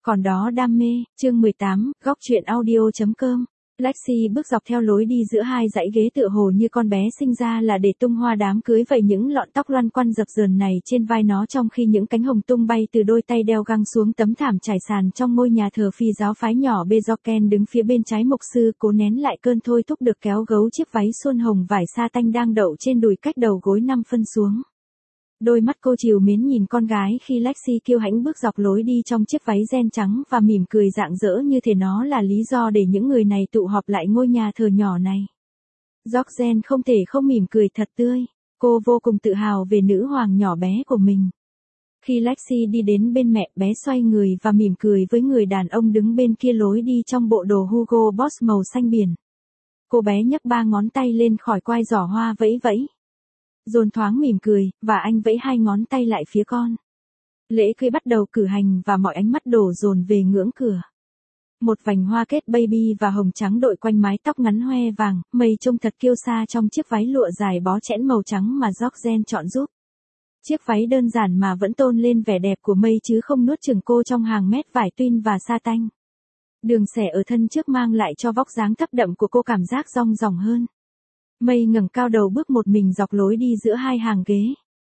Còn đó đam mê, chương 18, góc truyện audio.com. Lexi bước dọc theo lối đi giữa hai dãy ghế tựa hồ như con bé sinh ra là để tung hoa đám cưới vậy, những lọn tóc loăn quăn dập dờn này trên vai nó, trong khi những cánh hồng tung bay từ đôi tay đeo găng xuống tấm thảm trải sàn trong ngôi nhà thờ phi giáo phái nhỏ Bezoken. Đứng phía bên trái mục sư cố nén lại cơn thôi thúc được kéo gấu chiếc váy xuân hồng vải sa tanh đang đậu trên đùi cách đầu gối 5 phân xuống. Đôi mắt cô trìu mến nhìn con gái khi Lexi kiêu hãnh bước dọc lối đi trong chiếc váy ren trắng và mỉm cười rạng rỡ như thể nó là lý do để những người này tụ họp lại ngôi nhà thờ nhỏ này. Georgette không thể không mỉm cười thật tươi. Cô vô cùng tự hào về nữ hoàng nhỏ bé của mình. Khi Lexi đi đến bên mẹ, bé xoay người và mỉm cười với người đàn ông đứng bên kia lối đi trong bộ đồ Hugo Boss màu xanh biển. Cô bé nhấc 3 ngón tay lên khỏi quai giỏ hoa vẫy vẫy. John thoáng mỉm cười, và anh vẫy 2 ngón tay lại phía con. Lễ cưới bắt đầu cử hành và mọi ánh mắt đổ dồn về ngưỡng cửa. Một vành hoa kết baby và hồng trắng đội quanh mái tóc ngắn hoe vàng, mây trông thật kiêu sa trong chiếc váy lụa dài bó chẽn màu trắng mà Georgette chọn giúp. Chiếc váy đơn giản mà vẫn tôn lên vẻ đẹp của mây chứ không nuốt chửng cô trong hàng mét vải twin và sa tanh. Đường xẻ ở thân trước mang lại cho vóc dáng thấp đậm của cô cảm giác dong dỏng hơn. Mây ngẩng cao đầu bước một mình dọc lối đi giữa hai hàng ghế.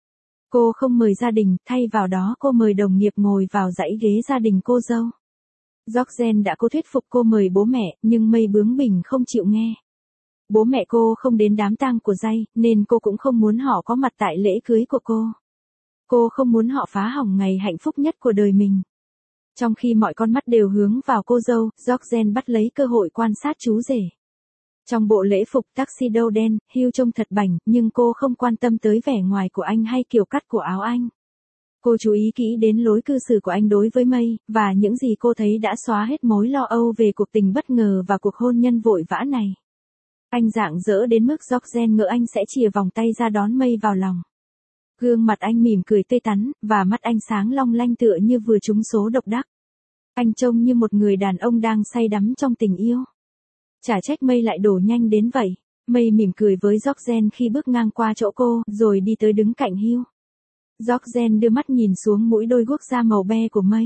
Cô không mời gia đình, thay vào đó cô mời đồng nghiệp ngồi vào dãy ghế gia đình cô dâu. Georgette đã cố thuyết phục cô mời bố mẹ, nhưng Mây bướng bỉnh không chịu nghe. Bố mẹ cô không đến đám tang của Jay, nên cô cũng không muốn họ có mặt tại lễ cưới của cô. Cô không muốn họ phá hỏng ngày hạnh phúc nhất của đời mình. Trong khi mọi con mắt đều hướng vào cô dâu, Georgette bắt lấy cơ hội quan sát chú rể. Trong bộ lễ phục tuxedo đen, Hugh trông thật bảnh, nhưng cô không quan tâm tới vẻ ngoài của anh hay kiểu cắt của áo anh. Cô chú ý kỹ đến lối cư xử của anh đối với Mây, và những gì cô thấy đã xóa hết mối lo âu về cuộc tình bất ngờ và cuộc hôn nhân vội vã này. Anh rạng rỡ đến mức Georgette ngỡ anh sẽ chìa vòng tay ra đón Mây vào lòng. Gương mặt anh mỉm cười tươi tắn, và mắt anh sáng long lanh tựa như vừa trúng số độc đắc. Anh trông như một người đàn ông đang say đắm trong tình yêu. Chả trách Mây lại đổ nhanh đến vậy. Mây mỉm cười với Georgette khi bước ngang qua chỗ cô, rồi đi tới đứng cạnh Hugh. Georgette đưa mắt nhìn xuống mũi đôi guốc da màu be của Mây.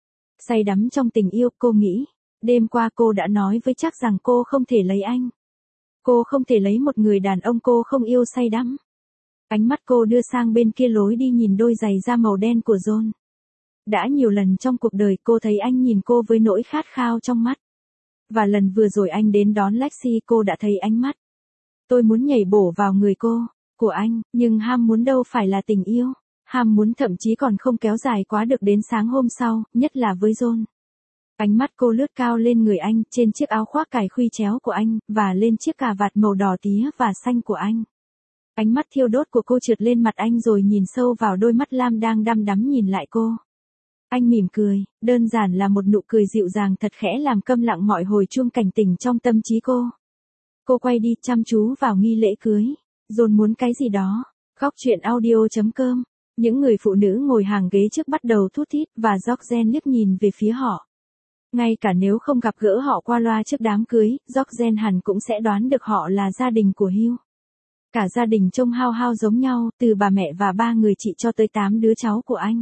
Say đắm trong tình yêu, cô nghĩ. Đêm qua cô đã nói với chắc rằng cô không thể lấy anh. Cô không thể lấy một người đàn ông cô không yêu say đắm. Ánh mắt cô đưa sang bên kia lối đi nhìn đôi giày da màu đen của John. Đã nhiều lần trong cuộc đời cô thấy anh nhìn cô với nỗi khát khao trong mắt. Và lần vừa rồi anh đến đón Lexi, cô đã thấy ánh mắt. Tôi muốn nhảy bổ vào người cô, của anh, nhưng ham muốn đâu phải là tình yêu. Ham muốn thậm chí còn không kéo dài quá được đến sáng hôm sau, nhất là với John. Ánh mắt cô lướt cao lên người anh, trên chiếc áo khoác cài khuy chéo của anh, và lên chiếc cà vạt màu đỏ tía và xanh của anh. Ánh mắt thiêu đốt của cô trượt lên mặt anh rồi nhìn sâu vào đôi mắt lam đang đăm đắm nhìn lại cô. Anh mỉm cười, đơn giản là một nụ cười dịu dàng thật khẽ làm câm lặng mọi hồi chuông cảnh tỉnh trong tâm trí cô. Cô quay đi chăm chú vào nghi lễ cưới. John muốn cái gì đó. Góc truyện audio.com. Những người phụ nữ ngồi hàng ghế trước bắt đầu thút thít và Georgette liếc nhìn về phía họ. Ngay cả nếu không gặp gỡ họ qua loa trước đám cưới, Georgette hẳn cũng sẽ đoán được họ là gia đình của Hugh. Cả gia đình trông hao hao giống nhau, từ bà mẹ và 3 người chị cho tới 8 đứa cháu của anh.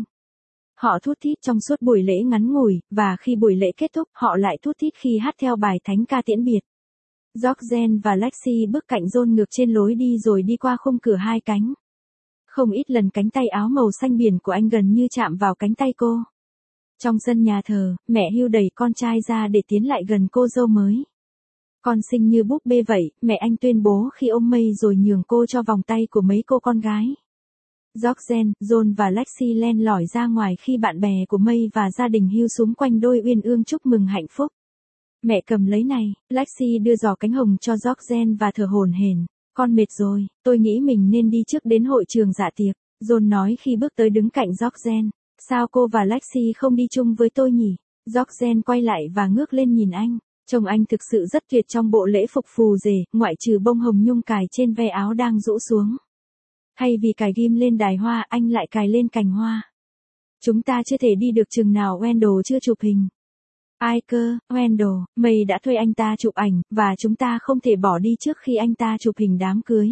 Họ thút thít trong suốt buổi lễ ngắn ngủi, và khi buổi lễ kết thúc, họ lại thút thít khi hát theo bài thánh ca tiễn biệt. Georgette và Lexi bước cạnh John ngược trên lối đi rồi đi qua khung cửa 2 cánh. Không ít lần cánh tay áo màu xanh biển của anh gần như chạm vào cánh tay cô. Trong sân nhà thờ, mẹ Hugh đẩy con trai ra để tiến lại gần cô dâu mới. Con xinh như búp bê vậy, mẹ anh tuyên bố khi ôm Mây rồi nhường cô cho vòng tay của mấy cô con gái. Georgette, John và Lexi len lỏi ra ngoài khi bạn bè của Mây và gia đình Hugh xúm quanh đôi uyên ương chúc mừng hạnh phúc. Mẹ cầm lấy này, Lexi đưa giò cánh hồng cho Georgette và thở hổn hển. Con mệt rồi, tôi nghĩ mình nên đi trước đến hội trường dạ tiệc, John nói khi bước tới đứng cạnh Georgette. Sao cô và Lexi không đi chung với tôi nhỉ? Georgette quay lại và ngước lên nhìn anh. Trông anh thực sự rất tuyệt trong bộ lễ phục phù rể, ngoại trừ bông hồng nhung cài trên ve áo đang rũ xuống. Thay vì cài ghim lên đài hoa, anh lại cài lên cành hoa. Chúng ta chưa thể đi được chừng nào Wendell chưa chụp hình. Ai cơ, Wendell, Mây đã thuê anh ta chụp ảnh, và chúng ta không thể bỏ đi trước khi anh ta chụp hình đám cưới.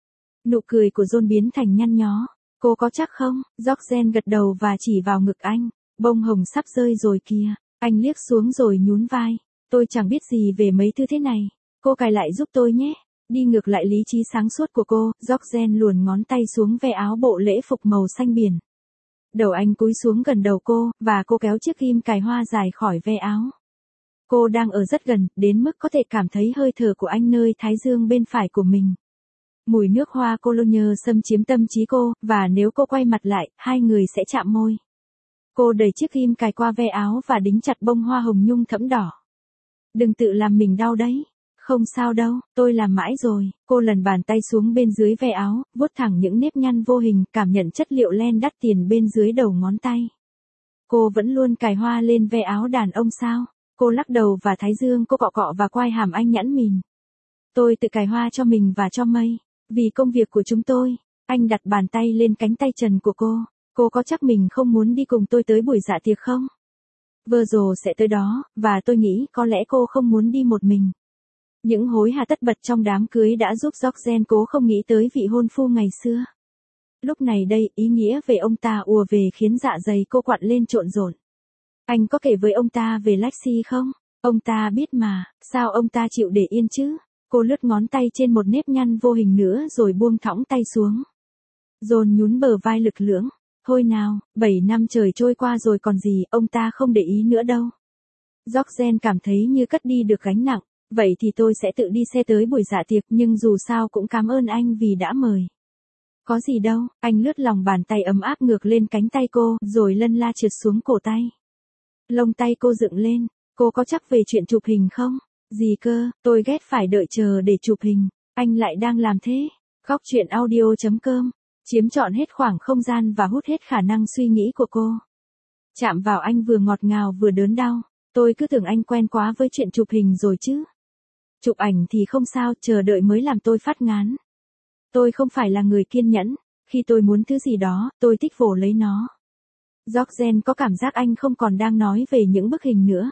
Nụ cười của John biến thành nhăn nhó. Cô có chắc không? Georgette gật đầu và chỉ vào ngực anh. Bông hồng sắp rơi rồi kìa. Anh liếc xuống rồi nhún vai. Tôi chẳng biết gì về mấy thứ thế này. Cô cài lại giúp tôi nhé. Đi ngược lại lý trí sáng suốt của cô, Georgen luồn ngón tay xuống ve áo bộ lễ phục màu xanh biển. Đầu anh cúi xuống gần đầu cô, và cô kéo chiếc ghim cài hoa dài khỏi ve áo. Cô đang ở rất gần, đến mức có thể cảm thấy hơi thở của anh nơi thái dương bên phải của mình. Mùi nước hoa cologne xâm chiếm tâm trí cô, và nếu cô quay mặt lại, hai người sẽ chạm môi. Cô đẩy chiếc ghim cài qua ve áo và đính chặt bông hoa hồng nhung thẫm đỏ. Đừng tự làm mình đau đấy. Không sao đâu, tôi làm mãi rồi. Cô lần bàn tay xuống bên dưới ve áo, vuốt thẳng những nếp nhăn vô hình, cảm nhận chất liệu len đắt tiền bên dưới đầu ngón tay. Cô vẫn luôn cài hoa lên ve áo đàn ông sao? Cô lắc đầu và thái dương cô cọ cọ và quai hàm anh nhẵn mìn. Tôi tự cài hoa cho mình và cho Mây. Vì công việc của chúng tôi. Anh đặt bàn tay lên cánh tay trần của cô. Cô có chắc mình không muốn đi cùng tôi tới buổi dạ tiệc không? Virgil sẽ tới đó, và tôi nghĩ có lẽ cô không muốn đi một mình. Những hối hả tất bật trong đám cưới đã giúp Georgen cố không nghĩ tới vị hôn phu ngày xưa. Lúc này đây, ý nghĩa về ông ta ùa về khiến dạ dày cô quặn lên trộn rộn. Anh có kể với ông ta về Lexi không? Ông ta biết mà, sao ông ta chịu để yên chứ? Cô lướt ngón tay trên một nếp nhăn vô hình nữa rồi buông thõng tay xuống. John nhún bờ vai lực lưỡng. Thôi nào, 7 năm trời trôi qua rồi còn gì, ông ta không để ý nữa đâu. Georgen cảm thấy như cất đi được gánh nặng. Vậy thì tôi sẽ tự đi xe tới buổi dạ tiệc, nhưng dù sao cũng cảm ơn anh vì đã mời. Có gì đâu, anh lướt lòng bàn tay ấm áp ngược lên cánh tay cô, rồi lân la trượt xuống cổ tay. Lông tay cô dựng lên, cô có chắc về chuyện chụp hình không? Gì cơ, tôi ghét phải đợi chờ để chụp hình, anh lại đang làm thế. Góc truyện audio.com, chiếm trọn hết khoảng không gian và hút hết khả năng suy nghĩ của cô. Chạm vào anh vừa ngọt ngào vừa đớn đau, tôi cứ tưởng anh quen quá với chuyện chụp hình rồi chứ. Chụp ảnh thì không sao, chờ đợi mới làm tôi phát ngán. Tôi không phải là người kiên nhẫn, khi tôi muốn thứ gì đó, tôi thích vồ lấy nó. Georgen có cảm giác anh không còn đang nói về những bức hình nữa.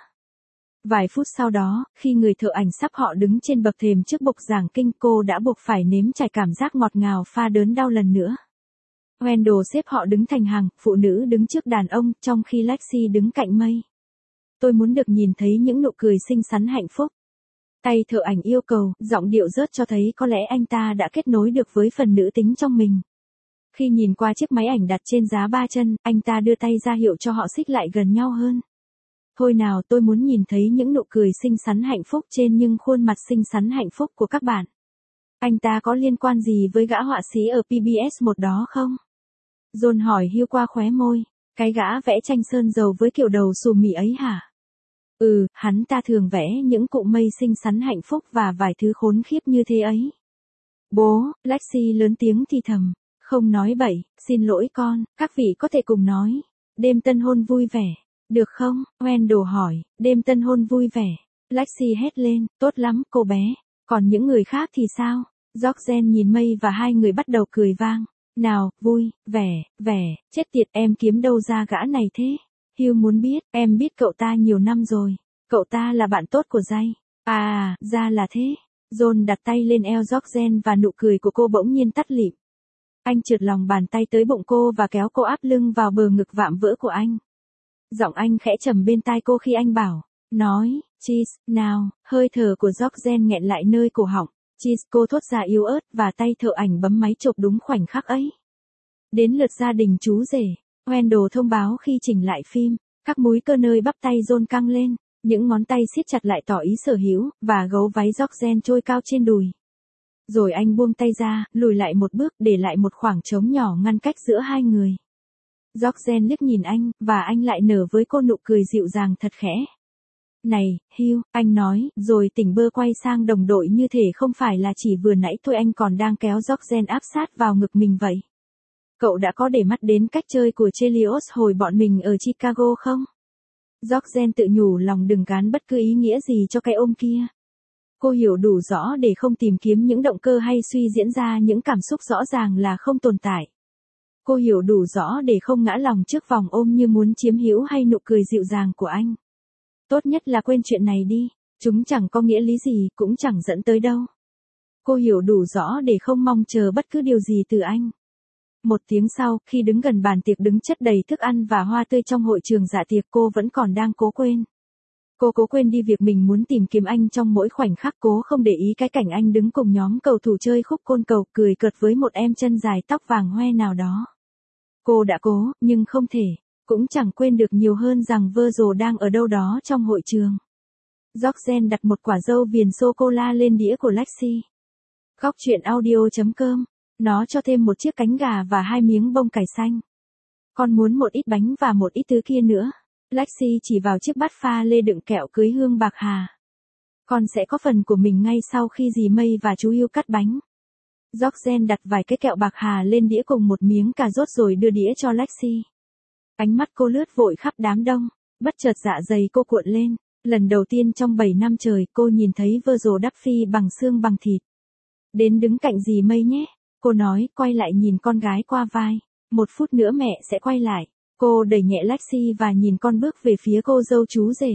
Vài phút sau đó, khi người thợ ảnh sắp họ đứng trên bậc thềm trước bục giảng kinh, cô đã buộc phải nếm trải cảm giác ngọt ngào pha đớn đau lần nữa. Wendell xếp họ đứng thành hàng, phụ nữ đứng trước đàn ông, trong khi Lexi đứng cạnh Mây. Tôi muốn được nhìn thấy những nụ cười xinh xắn hạnh phúc. Tay thợ ảnh yêu cầu, giọng điệu rớt cho thấy có lẽ anh ta đã kết nối được với phần nữ tính trong mình. Khi nhìn qua chiếc máy ảnh đặt trên giá 3 chân, anh ta đưa tay ra hiệu cho họ xích lại gần nhau hơn. Thôi nào, tôi muốn nhìn thấy những nụ cười xinh xắn hạnh phúc trên những khuôn mặt xinh xắn hạnh phúc của các bạn. Anh ta có liên quan gì với gã họa sĩ ở PBS một đó không? John hỏi hiu qua khóe môi. Cái gã vẽ tranh sơn dầu với kiểu đầu xù mị ấy hả? Hắn ta thường vẽ những cụ Mây xinh xắn hạnh phúc và vài thứ khốn khiếp như thế ấy. Bố, Lexi lớn tiếng thì thầm. Không nói bậy, xin lỗi con, các vị có thể cùng nói. Đêm tân hôn vui vẻ. Được không? Wendell hỏi. Đêm tân hôn vui vẻ. Lexi hét lên, tốt lắm, cô bé. Còn những người khác thì sao? Georgen nhìn Mây và hai người bắt đầu cười vang. Nào, vui, vẻ, chết tiệt, em kiếm đâu ra gã này thế? Hugh muốn biết, em biết cậu ta nhiều năm rồi. Cậu ta là bạn tốt của Jay. À, ra là thế. John đặt tay lên eo Georgen và nụ cười của cô bỗng nhiên tắt lịm. Anh trượt lòng bàn tay tới bụng cô và kéo cô áp lưng vào bờ ngực vạm vỡ của anh. Giọng anh khẽ trầm bên tai cô khi anh bảo, nói, cheese, nào, hơi thở của Georgen nghẹn lại nơi cổ họng. Cheese, cô thốt ra yếu ớt và tay thợ ảnh bấm máy chụp đúng khoảnh khắc ấy. Đến lượt gia đình chú rể, Wendell thông báo khi chỉnh lại phim, các múi cơ nơi bắp tay John căng lên, những ngón tay siết chặt lại tỏ ý sở hữu, và gấu váy Georgen trôi cao trên đùi. Rồi anh buông tay ra, lùi lại một bước, để lại một khoảng trống nhỏ ngăn cách giữa hai người. Georgen liếc nhìn anh, và anh lại nở với cô nụ cười dịu dàng thật khẽ. Này, Hugh, anh nói, rồi tỉnh bơ quay sang đồng đội như thể không phải là chỉ vừa nãy thôi, anh còn đang kéo Georgen áp sát vào ngực mình vậy. Cậu đã có để mắt đến cách chơi của Chelios hồi bọn mình ở Chicago không? Georgen tự nhủ lòng đừng gán bất cứ ý nghĩa gì cho cái ôm kia. Cô hiểu đủ rõ để không tìm kiếm những động cơ hay suy diễn ra những cảm xúc rõ ràng là không tồn tại. Cô hiểu đủ rõ để không ngã lòng trước vòng ôm như muốn chiếm hữu hay nụ cười dịu dàng của anh. Tốt nhất là quên chuyện này đi, chúng chẳng có nghĩa lý gì, cũng chẳng dẫn tới đâu. Cô hiểu đủ rõ để không mong chờ bất cứ điều gì từ anh. Một tiếng sau, khi đứng gần bàn tiệc đứng chất đầy thức ăn và hoa tươi trong hội trường dạ tiệc, cô vẫn còn đang cố quên. Cô cố quên đi việc mình muốn tìm kiếm anh trong mỗi khoảnh khắc, cố không để ý cái cảnh anh đứng cùng nhóm cầu thủ chơi khúc côn cầu, cười cợt với một em chân dài tóc vàng hoe nào đó. Cô đã cố, nhưng không thể, cũng chẳng quên được nhiều hơn rằng Virgil đang ở đâu đó trong hội trường. Georgen đặt một quả dâu viền sô-cô-la lên đĩa của Lexi. Góc chuyện audio.com. Nó cho thêm một chiếc cánh gà và 2 miếng bông cải xanh. Con muốn một ít bánh và một ít thứ kia nữa. Lexi chỉ vào chiếc bát pha lê đựng kẹo cưới hương bạc hà. Con sẽ có phần của mình ngay sau khi dì Mây và chú yêu cắt bánh. Georgen đặt vài cái kẹo bạc hà lên đĩa cùng một miếng cà rốt rồi đưa đĩa cho Lexi. Ánh mắt cô lướt vội khắp đám đông, bất chợt dạ dày cô cuộn lên. Lần đầu tiên trong 7 năm trời cô nhìn thấy Virgil đắp phi bằng xương bằng thịt. Đến đứng cạnh dì Mây nhé, cô nói, quay lại nhìn con gái qua vai. 1 phút nữa mẹ sẽ quay lại. Cô đẩy nhẹ Lexi và nhìn con bước về phía cô dâu chú rể.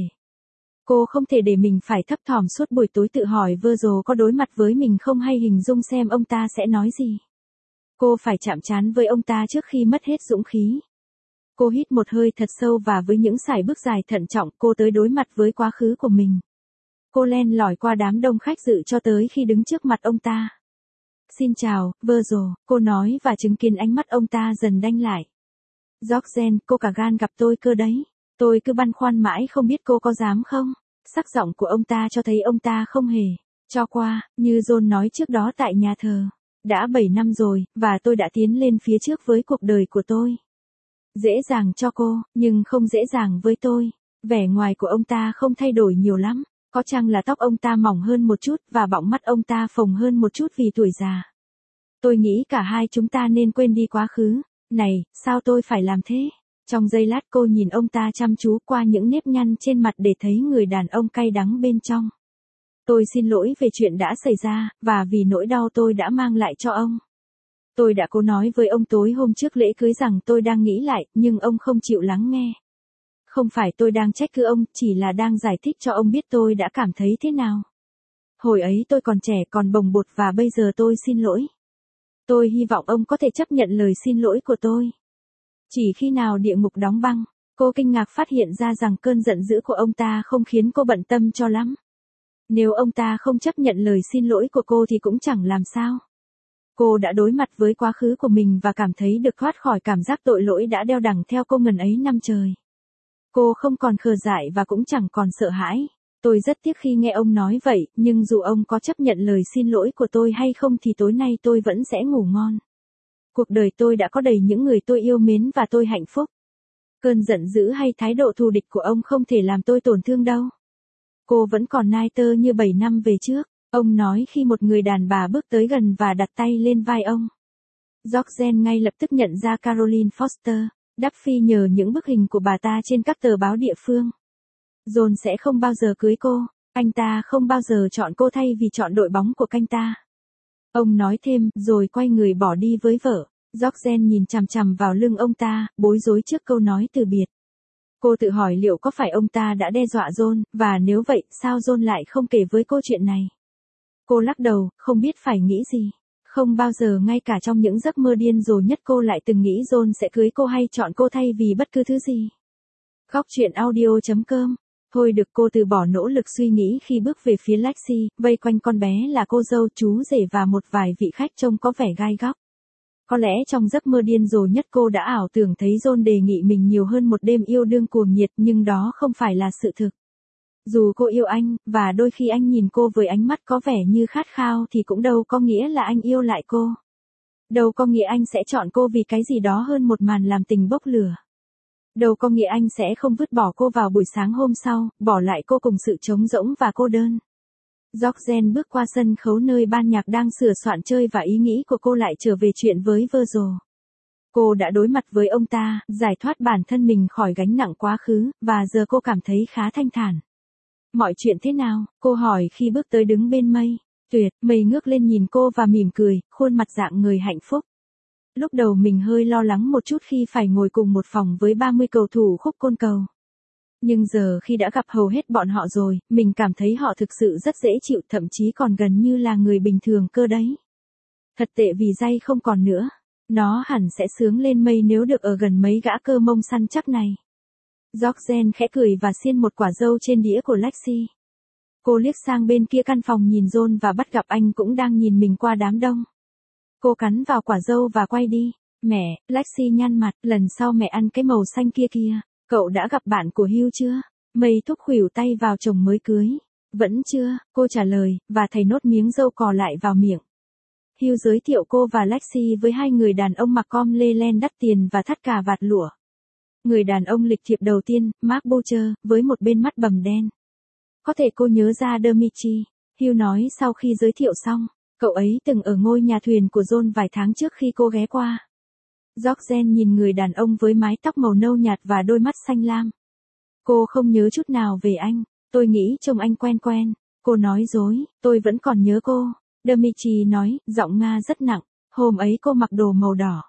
Cô không thể để mình phải thấp thỏm suốt buổi tối tự hỏi Virgil có đối mặt với mình không hay hình dung xem ông ta sẽ nói gì. Cô phải chạm trán với ông ta trước khi mất hết dũng khí. Cô hít một hơi thật sâu và với những sải bước dài thận trọng cô tới đối mặt với quá khứ của mình. Cô len lỏi qua đám đông khách dự cho tới khi đứng trước mặt ông ta. Xin chào, Virgil, cô nói và chứng kiến ánh mắt ông ta dần đanh lại. Georgen, cô cả gan gặp tôi cơ đấy. Tôi cứ băn khoăn mãi không biết cô có dám không. Sắc giọng của ông ta cho thấy ông ta không hề cho qua, như John nói trước đó tại nhà thờ. Đã 7 năm rồi, và tôi đã tiến lên phía trước với cuộc đời của tôi. Dễ dàng cho cô, nhưng không dễ dàng với tôi. Vẻ ngoài của ông ta không thay đổi nhiều lắm. Có chăng là tóc ông ta mỏng hơn một chút và bọng mắt ông ta phồng hơn một chút vì tuổi già. Tôi nghĩ cả hai chúng ta nên quên đi quá khứ. Này, sao tôi phải làm thế? Trong giây lát cô nhìn ông ta chăm chú qua những nếp nhăn trên mặt để thấy người đàn ông cay đắng bên trong. Tôi xin lỗi về chuyện đã xảy ra, và vì nỗi đau tôi đã mang lại cho ông. Tôi đã cố nói với ông tối hôm trước lễ cưới rằng tôi đang nghĩ lại, nhưng ông không chịu lắng nghe. Không phải tôi đang trách cứ ông, chỉ là đang giải thích cho ông biết tôi đã cảm thấy thế nào. Hồi ấy tôi còn trẻ còn bồng bột và bây giờ tôi xin lỗi. Tôi hy vọng ông có thể chấp nhận lời xin lỗi của tôi. Chỉ khi nào địa ngục đóng băng, cô kinh ngạc phát hiện ra rằng cơn giận dữ của ông ta không khiến cô bận tâm cho lắm. Nếu ông ta không chấp nhận lời xin lỗi của cô thì cũng chẳng làm sao. Cô đã đối mặt với quá khứ của mình và cảm thấy được thoát khỏi cảm giác tội lỗi đã đeo đẳng theo cô ngần ấy năm trời. Cô không còn khờ dại và cũng chẳng còn sợ hãi. Tôi rất tiếc khi nghe ông nói vậy, nhưng dù ông có chấp nhận lời xin lỗi của tôi hay không thì tối nay tôi vẫn sẽ ngủ ngon. Cuộc đời tôi đã có đầy những người tôi yêu mến và tôi hạnh phúc. Cơn giận dữ hay thái độ thù địch của ông không thể làm tôi tổn thương đâu. Cô vẫn còn nai tơ như 7 năm về trước, ông nói khi một người đàn bà bước tới gần và đặt tay lên vai ông. Georgen ngay lập tức nhận ra Caroline Foster, Duffy nhờ những bức hình của bà ta trên các tờ báo địa phương. John sẽ không bao giờ cưới cô, anh ta không bao giờ chọn cô thay vì chọn đội bóng của anh ta. Ông nói thêm, rồi quay người bỏ đi với vợ. Georgen nhìn chằm chằm vào lưng ông ta, bối rối trước câu nói từ biệt. Cô tự hỏi liệu có phải ông ta đã đe dọa John, và nếu vậy, sao John lại không kể với cô chuyện này? Cô lắc đầu, không biết phải nghĩ gì. Không bao giờ ngay cả trong những giấc mơ điên rồ nhất cô lại từng nghĩ John sẽ cưới cô hay chọn cô thay vì bất cứ thứ gì. Góc chuyện audio.com. Thôi được, cô từ bỏ nỗ lực suy nghĩ khi bước về phía Lexi, vây quanh con bé là cô dâu, chú rể và một vài vị khách trông có vẻ gai góc. Có lẽ trong giấc mơ điên rồ nhất cô đã ảo tưởng thấy John đề nghị mình nhiều hơn một đêm yêu đương cuồng nhiệt, nhưng đó không phải là sự thực. Dù cô yêu anh, và đôi khi anh nhìn cô với ánh mắt có vẻ như khát khao thì cũng đâu có nghĩa là anh yêu lại cô. Đâu có nghĩa anh sẽ chọn cô vì cái gì đó hơn một màn làm tình bốc lửa. Đâu có nghĩa anh sẽ không vứt bỏ cô vào buổi sáng hôm sau, bỏ lại cô cùng sự trống rỗng và cô đơn. Georgen bước qua sân khấu nơi ban nhạc đang sửa soạn chơi và ý nghĩ của cô lại trở về chuyện với Virgil. Cô đã đối mặt với ông ta, giải thoát bản thân mình khỏi gánh nặng quá khứ, và giờ cô cảm thấy khá thanh thản. Mọi chuyện thế nào? Cô hỏi khi bước tới đứng bên Mây. Tuyệt, Mây ngước lên nhìn cô và mỉm cười, khuôn mặt dạng người hạnh phúc. Lúc đầu mình hơi lo lắng một chút khi phải ngồi cùng một phòng với 30 cầu thủ khúc côn cầu. Nhưng giờ khi đã gặp hầu hết bọn họ rồi, mình cảm thấy họ thực sự rất dễ chịu, thậm chí còn gần như là người bình thường cơ đấy. Thật tệ vì Jay không còn nữa. Nó hẳn sẽ sướng lên mây nếu được ở gần mấy gã cơ mông săn chắc này. Georgen khẽ cười và xiên một quả dâu trên đĩa của Lexi. Cô liếc sang bên kia căn phòng nhìn John và bắt gặp anh cũng đang nhìn mình qua đám đông. Cô cắn vào quả dâu và quay đi. Mẹ, Lexi nhăn mặt, lần sau mẹ ăn cái màu xanh kia kìa. Cậu đã gặp bạn của Hugh chưa? Mây thúc khuỷu tay vào chồng mới cưới. Vẫn chưa, cô trả lời, và thầy nốt miếng dâu cò lại vào miệng. Hugh giới thiệu cô và Lexi với hai người đàn ông mặc com lê len đắt tiền và thắt cà vạt lụa. Người đàn ông lịch thiệp đầu tiên, Mark Boucher, với một bên mắt bầm đen. Có thể cô nhớ ra Dimitri, Hugh nói sau khi giới thiệu xong. Cậu ấy từng ở ngôi nhà thuyền của John vài tháng trước khi cô ghé qua. Georgen nhìn người đàn ông với mái tóc màu nâu nhạt và đôi mắt xanh lam. Cô không nhớ chút nào về anh. Tôi nghĩ trông anh quen quen. Cô nói dối, tôi vẫn còn nhớ cô. Dimitri nói, giọng Nga rất nặng. Hôm ấy cô mặc đồ màu đỏ.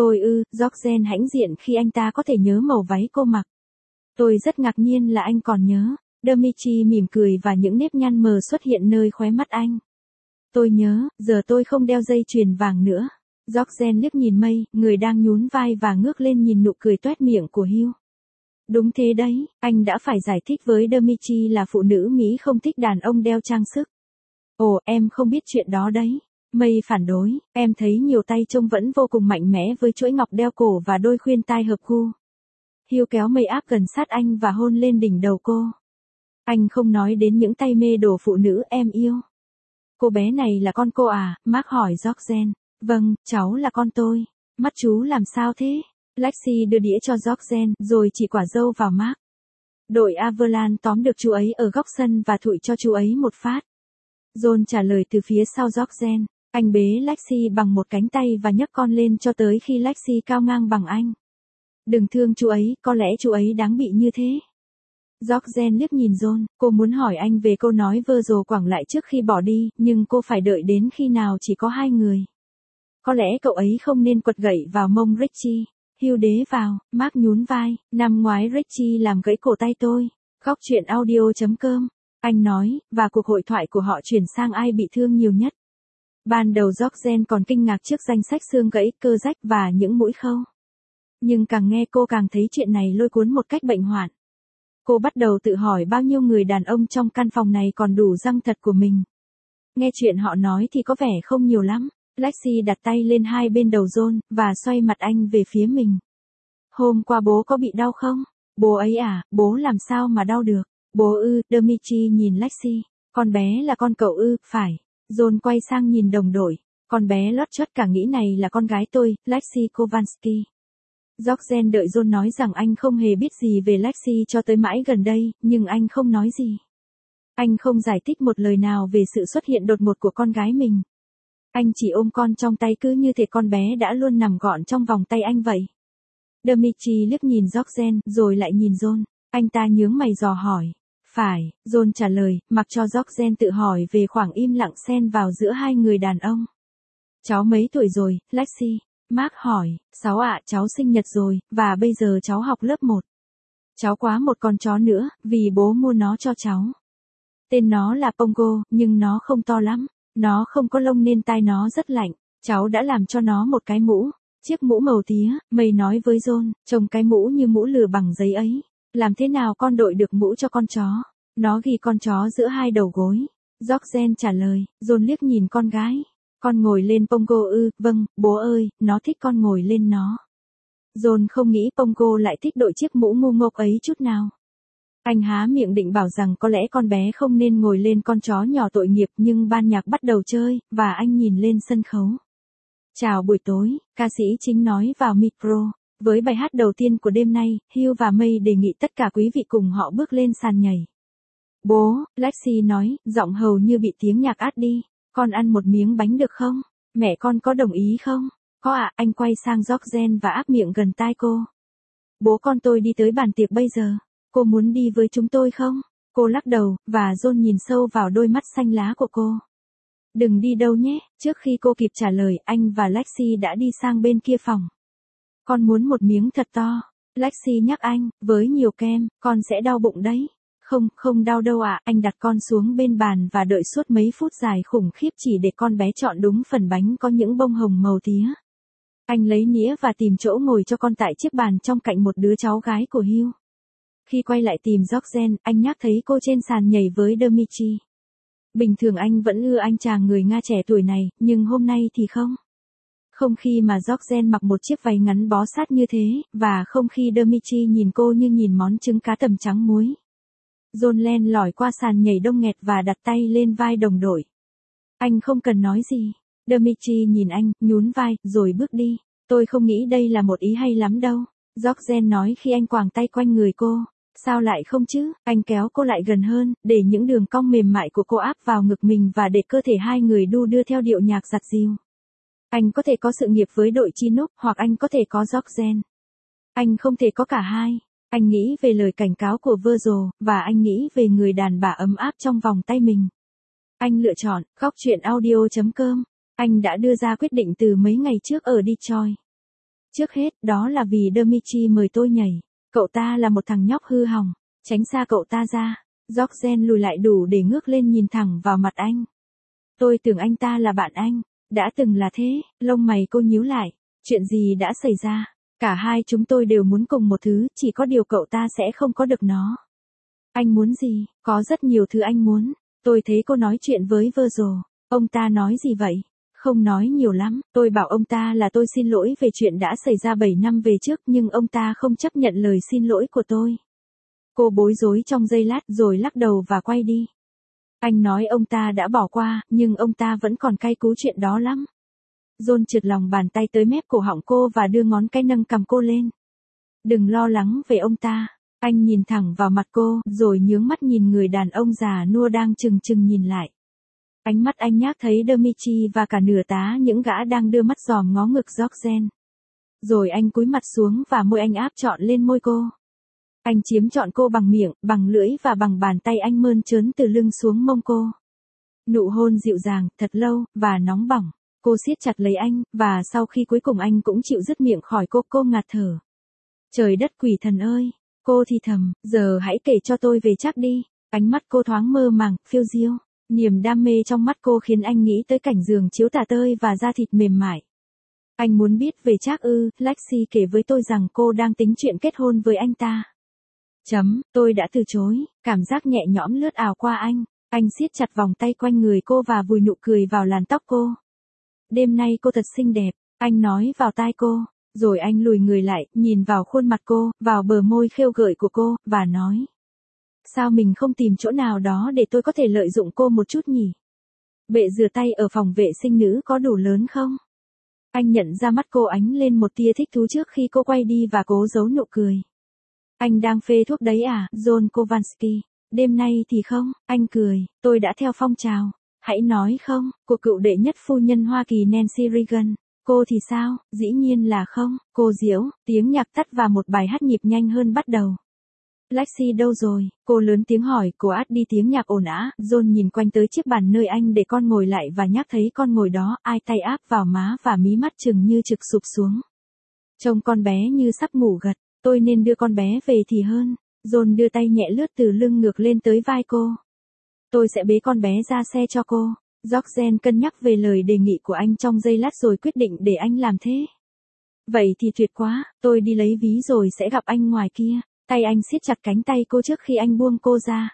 Georgen hãnh diện khi anh ta có thể nhớ màu váy cô mặc. Tôi rất ngạc nhiên là anh còn nhớ. Dimitri mỉm cười và những nếp nhăn mờ xuất hiện nơi khóe mắt anh. Tôi nhớ, giờ tôi không đeo dây chuyền vàng nữa. Georgen liếc nhìn Mây, người đang nhún vai và ngước lên nhìn nụ cười toét miệng của Hugh. Đúng thế đấy, anh đã phải giải thích với Dimitri là phụ nữ Mỹ không thích đàn ông đeo trang sức. Ồ, em không biết chuyện đó đấy. Mây phản đối, em thấy nhiều tay trông vẫn vô cùng mạnh mẽ với chuỗi ngọc đeo cổ và đôi khuyên tai hợp gu. Hugh kéo Mây áp gần sát anh và hôn lên đỉnh đầu cô. Anh không nói đến những tay mê đồ phụ nữ em yêu. Cô bé này là con cô à? Mark hỏi Georgen. Vâng, cháu là con tôi. Mắt chú làm sao thế? Lexi đưa đĩa cho Georgen, rồi chỉ quả dâu vào Mark. Đội Averland tóm được chú ấy ở góc sân và thụi cho chú ấy một phát. John trả lời từ phía sau Georgen. Anh bế Lexi bằng một cánh tay và nhấc con lên cho tới khi Lexi cao ngang bằng anh. Đừng thương chú ấy, có lẽ chú ấy đáng bị như thế. Georgen liếc nhìn John, cô muốn hỏi anh về câu nói vơ rồ quảng lại trước khi bỏ đi, nhưng cô phải đợi đến khi nào chỉ có hai người. Có lẽ cậu ấy không nên quật gậy vào mông Richie. Hugh đế vào, Mark nhún vai, năm ngoái Richie làm gãy cổ tay tôi. Góc chuyện audio.com. Anh nói, và cuộc hội thoại của họ chuyển sang ai bị thương nhiều nhất. Ban đầu Georgen còn kinh ngạc trước danh sách xương gãy, cơ rách và những mũi khâu. Nhưng càng nghe cô càng thấy chuyện này lôi cuốn một cách bệnh hoạn. Cô bắt đầu tự hỏi bao nhiêu người đàn ông trong căn phòng này còn đủ răng thật của mình. Nghe chuyện họ nói thì có vẻ không nhiều lắm. Lexi đặt tay lên hai bên đầu John, và xoay mặt anh về phía mình. Hôm qua bố có bị đau không? Bố ấy à, bố làm sao mà đau được? Bố Dimitri nhìn Lexi. Con bé là con cậu phải. John quay sang nhìn đồng đội. Con bé lót chót cả nghĩ này là con gái tôi, Lexi Kovansky. Georgen đợi John nói rằng anh không hề biết gì về Lexi cho tới mãi gần đây, nhưng anh không nói gì. Anh không giải thích một lời nào về sự xuất hiện đột ngột của con gái mình. Anh chỉ ôm con trong tay cứ như thể con bé đã luôn nằm gọn trong vòng tay anh vậy. Dimitri liếc nhìn Georgen rồi lại nhìn John. Anh ta nhướng mày dò hỏi. Phải, John trả lời, mặc cho Georgen tự hỏi về khoảng im lặng xen vào giữa hai người đàn ông. Cháu mấy tuổi rồi, Lexi? Mark hỏi. 6 ạ, cháu sinh nhật rồi, và bây giờ cháu học lớp 1. Cháu quá một con chó nữa, vì bố mua nó cho cháu. Tên nó là Pongo, nhưng nó không to lắm. Nó không có lông nên tai nó rất lạnh. Cháu đã làm cho nó một cái mũ. Chiếc mũ màu tía, Mây nói với John, trông cái mũ như mũ lừa bằng giấy ấy. Làm thế nào con đội được mũ cho con chó? Nó ghi con chó giữa hai đầu gối. Georgen trả lời, John liếc nhìn con gái. Con ngồi lên Pongo vâng, bố ơi, nó thích con ngồi lên nó. John không nghĩ Pongo lại thích đội chiếc mũ ngu ngốc ấy chút nào. Anh há miệng định bảo rằng có lẽ con bé không nên ngồi lên con chó nhỏ tội nghiệp, nhưng ban nhạc bắt đầu chơi, và anh nhìn lên sân khấu. Chào buổi tối, ca sĩ chính nói vào micro. Với bài hát đầu tiên của đêm nay, Hugh và Mây đề nghị tất cả quý vị cùng họ bước lên sàn nhảy. Bố, Lexi nói, giọng hầu như bị tiếng nhạc át đi. Con ăn một miếng bánh được không? Mẹ con có đồng ý không? Có ạ, anh quay sang Georgen và áp miệng gần tai cô. Bố con tôi đi tới bàn tiệc bây giờ. Cô muốn đi với chúng tôi không? Cô lắc đầu, và John nhìn sâu vào đôi mắt xanh lá của cô. Đừng đi đâu nhé. Trước khi cô kịp trả lời, anh và Lexi đã đi sang bên kia phòng. Con muốn một miếng thật to. Lexi nhắc anh, với nhiều kem, con sẽ đau bụng đấy. Không đau đâu ạ. Anh đặt con xuống bên bàn và đợi suốt mấy phút dài khủng khiếp chỉ để con bé chọn đúng phần bánh có những bông hồng màu tía. Anh lấy nĩa và tìm chỗ ngồi cho con tại chiếc bàn trong cạnh một đứa cháu gái của Hugh. Khi quay lại tìm Georgen, anh nhắc thấy cô trên sàn nhảy với Dmitry. Bình thường anh vẫn ưa anh chàng người Nga trẻ tuổi này, nhưng hôm nay thì không. Không khi mà Georgen mặc một chiếc váy ngắn bó sát như thế, và không khi Dmitry nhìn cô như nhìn món trứng cá tầm trắng muối. John len lỏi qua sàn nhảy đông nghẹt và đặt tay lên vai đồng đội. Anh không cần nói gì. Dmitry nhìn anh, nhún vai, rồi bước đi. Tôi không nghĩ đây là một ý hay lắm đâu. Georgen nói khi anh quàng tay quanh người cô. Sao lại không chứ? Anh kéo cô lại gần hơn, để những đường cong mềm mại của cô áp vào ngực mình và để cơ thể hai người đu đưa theo điệu nhạc giặt dịu. Anh có thể có sự nghiệp với đội Chinook, hoặc anh có thể có Georgen. Anh không thể có cả hai. Anh nghĩ về lời cảnh cáo của Virgil, và anh nghĩ về người đàn bà ấm áp trong vòng tay mình. Anh lựa chọn, góc truyện audio.com. Anh đã đưa ra quyết định từ mấy ngày trước ở Detroit. Trước hết, đó là vì Dmitry mời tôi nhảy. Cậu ta là một thằng nhóc hư hỏng. Tránh xa cậu ta ra. Georgen lùi lại đủ để ngước lên nhìn thẳng vào mặt anh. Tôi tưởng anh ta là bạn anh. Đã từng là thế. Lông mày cô nhíu lại. Chuyện gì đã xảy ra? Cả hai chúng tôi đều muốn cùng một thứ, chỉ có điều cậu ta sẽ không có được nó. Anh muốn gì? Có rất nhiều thứ anh muốn. Tôi thấy cô nói chuyện với Virgil. Ông ta nói gì vậy? Không nói nhiều lắm. Tôi bảo ông ta là tôi xin lỗi về chuyện đã xảy ra 7 năm về trước, nhưng ông ta không chấp nhận lời xin lỗi của tôi. Cô bối rối trong giây lát rồi lắc đầu và quay đi. Anh nói ông ta đã bỏ qua, nhưng ông ta vẫn còn cay cú chuyện đó lắm. John trượt lòng bàn tay tới mép cổ họng cô và đưa ngón cái nâng cằm cô lên. Đừng lo lắng về ông ta. Anh nhìn thẳng vào mặt cô, rồi nhướng mắt nhìn người đàn ông già nua đang chừng chừng nhìn lại. Ánh mắt anh nhác thấy Dmitry và cả nửa tá những gã đang đưa mắt dòm ngó ngực Georgen. Rồi anh cúi mặt xuống và môi anh áp trọn lên môi cô. Anh chiếm trọn cô bằng miệng, bằng lưỡi và bằng bàn tay anh mơn trớn từ lưng xuống mông cô. Nụ hôn dịu dàng, thật lâu, và nóng bỏng. Cô siết chặt lấy anh, và sau khi cuối cùng anh cũng chịu dứt miệng khỏi cô ngạt thở. Trời đất quỷ thần ơi! Cô thì thầm, giờ hãy kể cho tôi về Trác đi. Ánh mắt cô thoáng mơ màng, phiêu diêu. Niềm đam mê trong mắt cô khiến anh nghĩ tới cảnh giường chiếu tả tơi và da thịt mềm mại. Anh muốn biết về Trác ư? Lexi kể với tôi rằng cô đang tính chuyện kết hôn với anh ta. Tôi đã từ chối. Cảm giác nhẹ nhõm lướt ảo qua anh. Anh siết chặt vòng tay quanh người cô và vùi nụ cười vào làn tóc cô. Đêm nay cô thật xinh đẹp, anh nói vào tai cô. Rồi anh lùi người lại, nhìn vào khuôn mặt cô, vào bờ môi khêu gợi của cô, và nói. Sao mình không tìm chỗ nào đó để tôi có thể lợi dụng cô một chút nhỉ? Bệ rửa tay ở phòng vệ sinh nữ có đủ lớn không? Anh nhận ra mắt cô ánh lên một tia thích thú trước khi cô quay đi và cố giấu nụ cười. Anh đang phê thuốc đấy à, John Kowalski? Đêm nay thì không, anh cười, tôi đã theo phong trào. Hãy nói không, của cựu đệ nhất phu nhân Hoa Kỳ Nancy Reagan. Cô thì sao? Dĩ nhiên là không. Cô giễu, tiếng nhạc tắt và một bài hát nhịp nhanh hơn bắt đầu. Lexi đâu rồi? Cô lớn tiếng hỏi, cô át đi tiếng nhạc ồn ào. John nhìn quanh tới chiếc bàn nơi anh để con ngồi lại và nhắc thấy con ngồi đó, ai tay áp vào má và mí mắt chừng như trực sụp xuống. Trông con bé như sắp ngủ gật, tôi nên đưa con bé về thì hơn. John đưa tay nhẹ lướt từ lưng ngược lên tới vai cô. Tôi sẽ bế con bé ra xe cho cô. Georgen cân nhắc về lời đề nghị của anh trong giây lát rồi quyết định để anh làm thế. Vậy thì tuyệt quá, tôi đi lấy ví rồi sẽ gặp anh ngoài kia. Tay anh siết chặt cánh tay cô trước khi anh buông cô ra.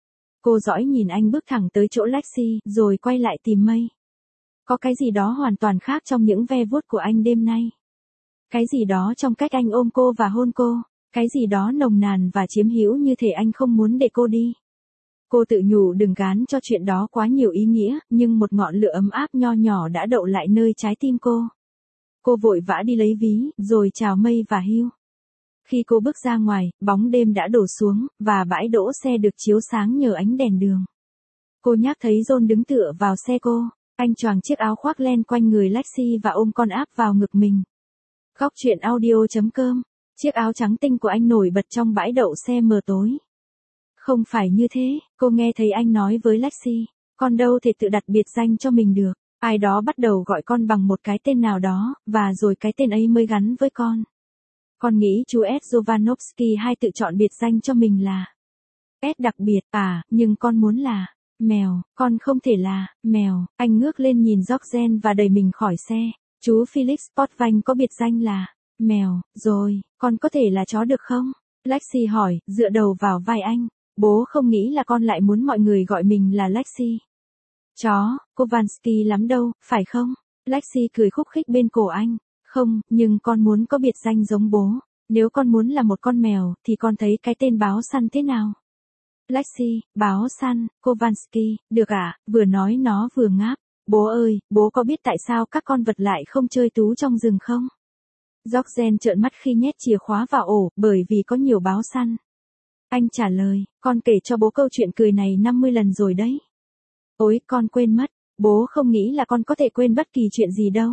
Cô dõi nhìn anh bước thẳng tới chỗ Lexi, rồi quay lại tìm mây. Có cái gì đó hoàn toàn khác trong những ve vuốt của anh đêm nay. Cái gì đó trong cách anh ôm cô và hôn cô. Cái gì đó nồng nàn và chiếm hữu như thể anh không muốn để cô đi. Cô tự nhủ đừng gán cho chuyện đó quá nhiều ý nghĩa, nhưng một ngọn lửa ấm áp nho nhỏ đã đậu lại nơi trái tim cô. Cô vội vã đi lấy ví, rồi chào Mây và Hugh. Khi cô bước ra ngoài, bóng đêm đã đổ xuống, và bãi đỗ xe được chiếu sáng nhờ ánh đèn đường. Cô nhác thấy John đứng tựa vào xe cô. Anh choàng chiếc áo khoác len quanh người Lexi và ôm con áp vào ngực mình. Góc truyện audio.com. Chiếc áo trắng tinh của anh nổi bật trong bãi đậu xe mờ tối. Không phải như thế, cô nghe thấy anh nói với Lexi. Con đâu thể tự đặt biệt danh cho mình được. Ai đó bắt đầu gọi con bằng một cái tên nào đó, và rồi cái tên ấy mới gắn với con. Con nghĩ chú Ed Jovanovski hay tự chọn biệt danh cho mình là Ed đặc biệt, nhưng con muốn là mèo, con không thể là mèo. Anh ngước lên nhìn Georgen và đẩy mình khỏi xe. Chú Felix Potvin có biệt danh là mèo, rồi, con có thể là chó được không? Lexi hỏi, dựa đầu vào vai anh. Bố không nghĩ là con lại muốn mọi người gọi mình là Lexi. Chó, Kowalski lắm đâu, phải không? Lexi cười khúc khích bên cổ anh. Không, nhưng con muốn có biệt danh giống bố. Nếu con muốn là một con mèo, thì con thấy cái tên báo săn thế nào? Lexi, báo săn, Kowalski, được à? Vừa nói nó vừa ngáp. Bố ơi, bố có biết tại sao các con vật lại không chơi tú trong rừng không? Georgen trợn mắt khi nhét chìa khóa vào ổ, bởi vì có nhiều báo săn. Anh trả lời, con kể cho bố câu chuyện cười này 50 lần rồi đấy. Ôi, con quên mất, bố không nghĩ là con có thể quên bất kỳ chuyện gì đâu.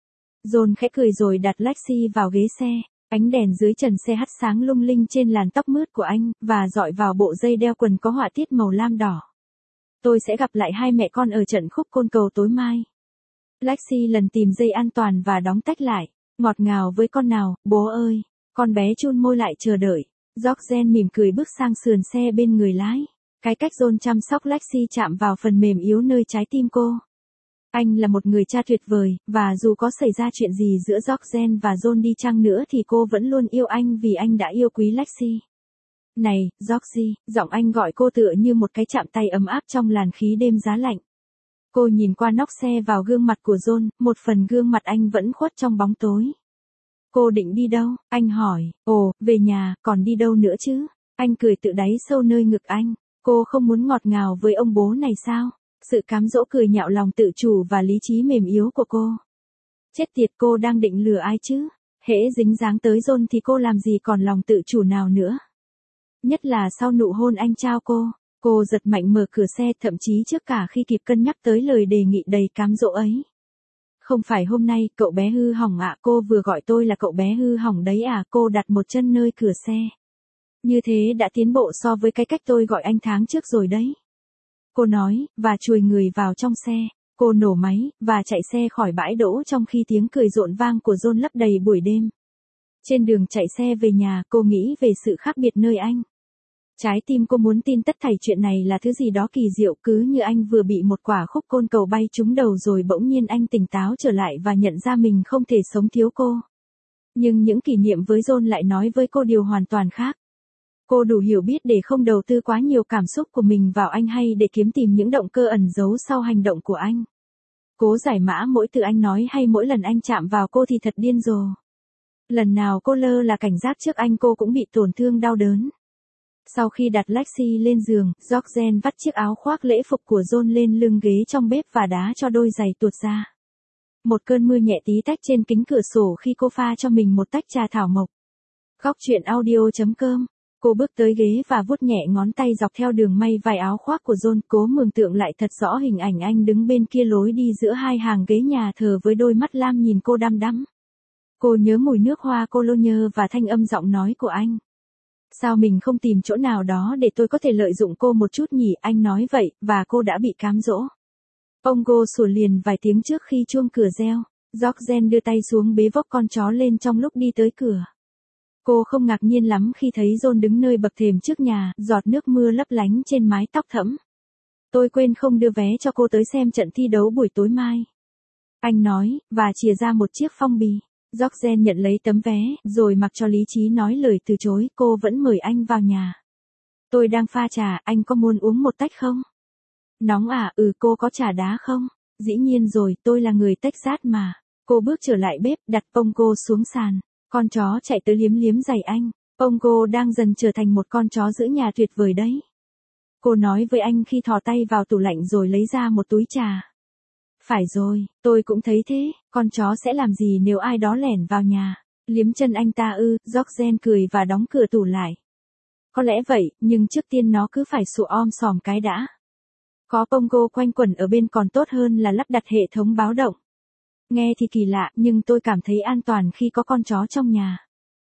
John khẽ cười rồi đặt Lexi vào ghế xe, ánh đèn dưới trần xe hắt sáng lung linh trên làn tóc mướt của anh, và dọi vào bộ dây đeo quần có họa tiết màu lam đỏ. Tôi sẽ gặp lại hai mẹ con ở trận khúc côn cầu tối mai. Lexi lần tìm dây an toàn và đóng tách lại, ngọt ngào với con nào, bố ơi. Con bé chun môi lại chờ đợi. Georgen mỉm cười bước sang sườn xe bên người lái. Cái cách John chăm sóc Lexi chạm vào phần mềm yếu nơi trái tim cô. Anh là một người cha tuyệt vời, và dù có xảy ra chuyện gì giữa Georgen và John đi chăng nữa thì cô vẫn luôn yêu anh vì anh đã yêu quý Lexi. Này, Georgie, giọng anh gọi cô tựa như một cái chạm tay ấm áp trong làn khí đêm giá lạnh. Cô nhìn qua nóc xe vào gương mặt của John, một phần gương mặt anh vẫn khuất trong bóng tối. Cô định đi đâu? Anh hỏi. Ồ, về nhà, còn đi đâu nữa chứ? Anh cười tự đáy sâu nơi ngực anh. Cô không muốn ngọt ngào với ông bố này sao? Sự cám dỗ cười nhạo lòng tự chủ và lý trí mềm yếu của cô. Chết tiệt, cô đang định lừa ai chứ? Hễ dính dáng tới John thì cô làm gì còn lòng tự chủ nào nữa. Nhất là sau nụ hôn anh trao cô. Cô giật mạnh mở cửa xe, thậm chí trước cả khi kịp cân nhắc tới lời đề nghị đầy cám dỗ ấy. Không phải hôm nay, cậu bé hư hỏng ạ, cô vừa gọi tôi là cậu bé hư hỏng đấy à, cô đặt một chân nơi cửa xe. Như thế đã tiến bộ so với cái cách tôi gọi anh tháng trước rồi đấy. Cô nói, và chùi người vào trong xe. Cô nổ máy, và chạy xe khỏi bãi đỗ trong khi tiếng cười rộn vang của John lấp đầy buổi đêm. Trên đường chạy xe về nhà, cô nghĩ về sự khác biệt nơi anh. Trái tim cô muốn tin tất thảy chuyện này là thứ gì đó kỳ diệu, cứ như anh vừa bị một quả khúc côn cầu bay trúng đầu rồi bỗng nhiên anh tỉnh táo trở lại và nhận ra mình không thể sống thiếu cô. Nhưng những kỷ niệm với John lại nói với cô điều hoàn toàn khác. Cô đủ hiểu biết để không đầu tư quá nhiều cảm xúc của mình vào anh hay để kiếm tìm những động cơ ẩn giấu sau hành động của anh. Cố giải mã mỗi từ anh nói hay mỗi lần anh chạm vào cô thì thật điên rồ. Lần nào cô lơ là cảnh giác trước anh cô cũng bị tổn thương đau đớn. Sau khi đặt Lexi lên giường, Georgen vắt chiếc áo khoác lễ phục của John lên lưng ghế trong bếp và đá cho đôi giày tuột ra. Một cơn mưa nhẹ tí tách trên kính cửa sổ khi cô pha cho mình một tách trà thảo mộc. Góc truyện audio.com. Cô bước tới ghế và vuốt nhẹ ngón tay dọc theo đường may vải áo khoác của John, cố mường tượng lại thật rõ hình ảnh anh đứng bên kia lối đi giữa hai hàng ghế nhà thờ với đôi mắt lam nhìn cô đăm đăm. Cô nhớ mùi nước hoa cologne và thanh âm giọng nói của anh. Sao mình không tìm chỗ nào đó để tôi có thể lợi dụng cô một chút nhỉ, anh nói vậy, và cô đã bị cám dỗ. Pongo sủa liền vài tiếng trước khi chuông cửa reo. Georgen đưa tay xuống bế vóc con chó lên trong lúc đi tới cửa. Cô không ngạc nhiên lắm khi thấy John đứng nơi bậc thềm trước nhà, giọt nước mưa lấp lánh trên mái tóc thẫm. Tôi quên không đưa vé cho cô tới xem trận thi đấu buổi tối mai. Anh nói, và chìa ra một chiếc phong bì. Georgen nhận lấy tấm vé, rồi mặc cho lý trí nói lời từ chối, cô vẫn mời anh vào nhà. Tôi đang pha trà, anh có muốn uống một tách không? Nóng à, cô có trà đá không? Dĩ nhiên rồi, tôi là người Texas mà. Cô bước trở lại bếp, đặt Pongo xuống sàn. Con chó chạy tới liếm liếm giày anh. Pongo đang dần trở thành một con chó giữ nhà tuyệt vời đấy. Cô nói với anh khi thò tay vào tủ lạnh rồi lấy ra một túi trà. Phải rồi, tôi cũng thấy thế, con chó sẽ làm gì nếu ai đó lẻn vào nhà. Liếm chân anh ta Georgen cười và đóng cửa tủ lại. Có lẽ vậy, nhưng trước tiên nó cứ phải sủa om sòm cái đã. Có Pongo quanh quẩn ở bên còn tốt hơn là lắp đặt hệ thống báo động. Nghe thì kỳ lạ, nhưng tôi cảm thấy an toàn khi có con chó trong nhà.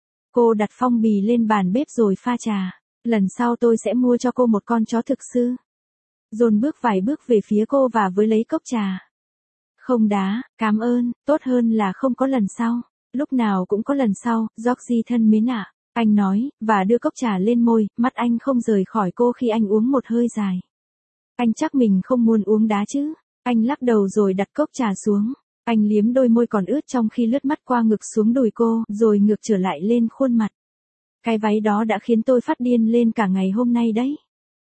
Cô đặt phong bì lên bàn bếp rồi pha trà. Lần sau tôi sẽ mua cho cô một con chó thực sự. John bước vài bước về phía cô và với lấy cốc trà. Không đá, cảm ơn, tốt hơn là không có lần sau. Lúc nào cũng có lần sau, Georgie thân mến ạ. Anh nói, và đưa cốc trà lên môi, mắt anh không rời khỏi cô khi anh uống một hơi dài. Anh chắc mình không muốn uống đá chứ. Anh lắc đầu rồi đặt cốc trà xuống. Anh liếm đôi môi còn ướt trong khi lướt mắt qua ngực xuống đùi cô, rồi ngược trở lại lên khuôn mặt. Cái váy đó đã khiến tôi phát điên lên cả ngày hôm nay đấy.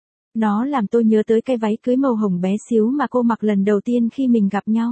Nó làm tôi nhớ tới cái váy cưới màu hồng bé xíu mà cô mặc lần đầu tiên khi mình gặp nhau.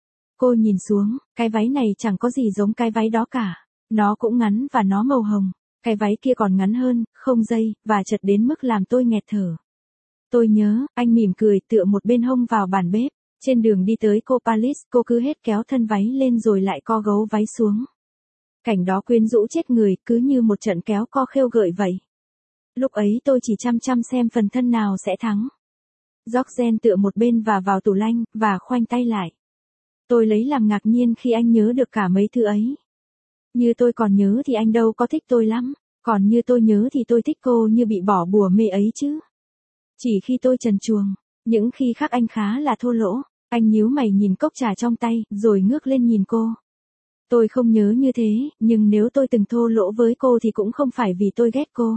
Cô nhìn xuống, cái váy này chẳng có gì giống cái váy đó cả. Nó cũng ngắn và nó màu hồng. Cái váy kia còn ngắn hơn, không dây, và chật đến mức làm tôi nghẹt thở. Tôi nhớ, anh mỉm cười tựa một bên hông vào bàn bếp. Trên đường đi tới cô Palace, cô cứ hết kéo thân váy lên rồi lại co gấu váy xuống. Cảnh đó quyến rũ chết người, cứ như một trận kéo co khêu gợi vậy. Lúc ấy tôi chỉ chăm chăm xem phần thân nào sẽ thắng. Georgen tựa một bên và vào tủ lạnh, và khoanh tay lại. Tôi lấy làm ngạc nhiên khi anh nhớ được cả mấy thứ ấy. Như tôi còn nhớ thì anh đâu có thích tôi lắm, còn như tôi nhớ thì tôi thích cô như bị bỏ bùa mê ấy chứ. Chỉ khi tôi trần truồng, những khi khác anh khá là thô lỗ. Anh nhíu mày nhìn cốc trà trong tay, rồi ngước lên nhìn cô. Tôi không nhớ như thế, nhưng nếu tôi từng thô lỗ với cô thì cũng không phải vì tôi ghét cô.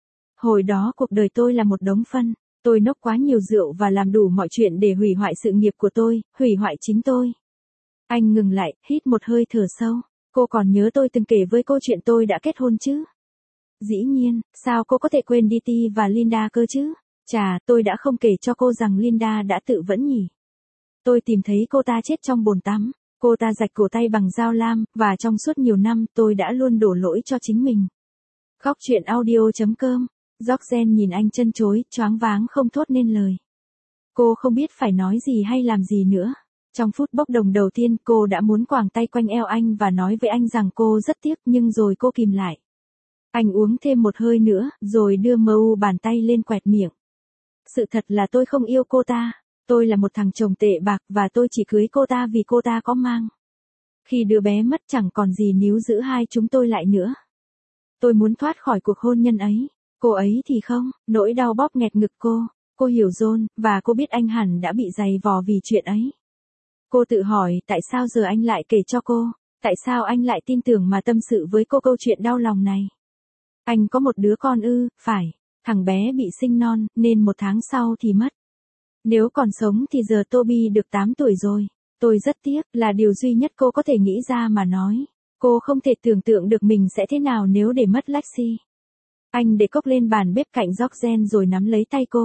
Hồi đó cuộc đời tôi là một đống phân, tôi nốc quá nhiều rượu và làm đủ mọi chuyện để hủy hoại sự nghiệp của tôi, hủy hoại chính tôi. Anh ngừng lại, hít một hơi thở sâu. Cô còn nhớ tôi từng kể với cô chuyện tôi đã kết hôn chứ? Dĩ nhiên, sao cô có thể quên Diti và Linda cơ chứ? Chà, tôi đã không kể cho cô rằng Linda đã tự vẫn nhỉ. Tôi tìm thấy cô ta chết trong bồn tắm. Cô ta rạch cổ tay bằng dao lam, và trong suốt nhiều năm tôi đã luôn đổ lỗi cho chính mình. Góc truyện audio.com. Georgen nhìn anh chân chối, choáng váng không thốt nên lời. Cô không biết phải nói gì hay làm gì nữa. Trong phút bốc đồng đầu tiên cô đã muốn quàng tay quanh eo anh và nói với anh rằng cô rất tiếc, nhưng rồi cô kìm lại. Anh uống thêm một hơi nữa, rồi đưa mâu bàn tay lên quẹt miệng. Sự thật là tôi không yêu cô ta. Tôi là một thằng chồng tệ bạc và tôi chỉ cưới cô ta vì cô ta có mang. Khi đứa bé mất chẳng còn gì níu giữ hai chúng tôi lại nữa. Tôi muốn thoát khỏi cuộc hôn nhân ấy. Cô ấy thì không, nỗi đau bóp nghẹt ngực cô. Cô hiểu John, và cô biết anh hẳn đã bị dày vò vì chuyện ấy. Cô tự hỏi tại sao giờ anh lại kể cho cô, tại sao anh lại tin tưởng mà tâm sự với cô câu chuyện đau lòng này. Anh có một đứa con ư, phải, thằng bé bị sinh non, nên 1 tháng sau thì mất. Nếu còn sống thì giờ Toby được 8 tuổi rồi. Tôi rất tiếc, là điều duy nhất cô có thể nghĩ ra mà nói. Cô không thể tưởng tượng được mình sẽ thế nào nếu để mất Lexi. Anh để cốc lên bàn bếp cạnh Georgen rồi nắm lấy tay cô.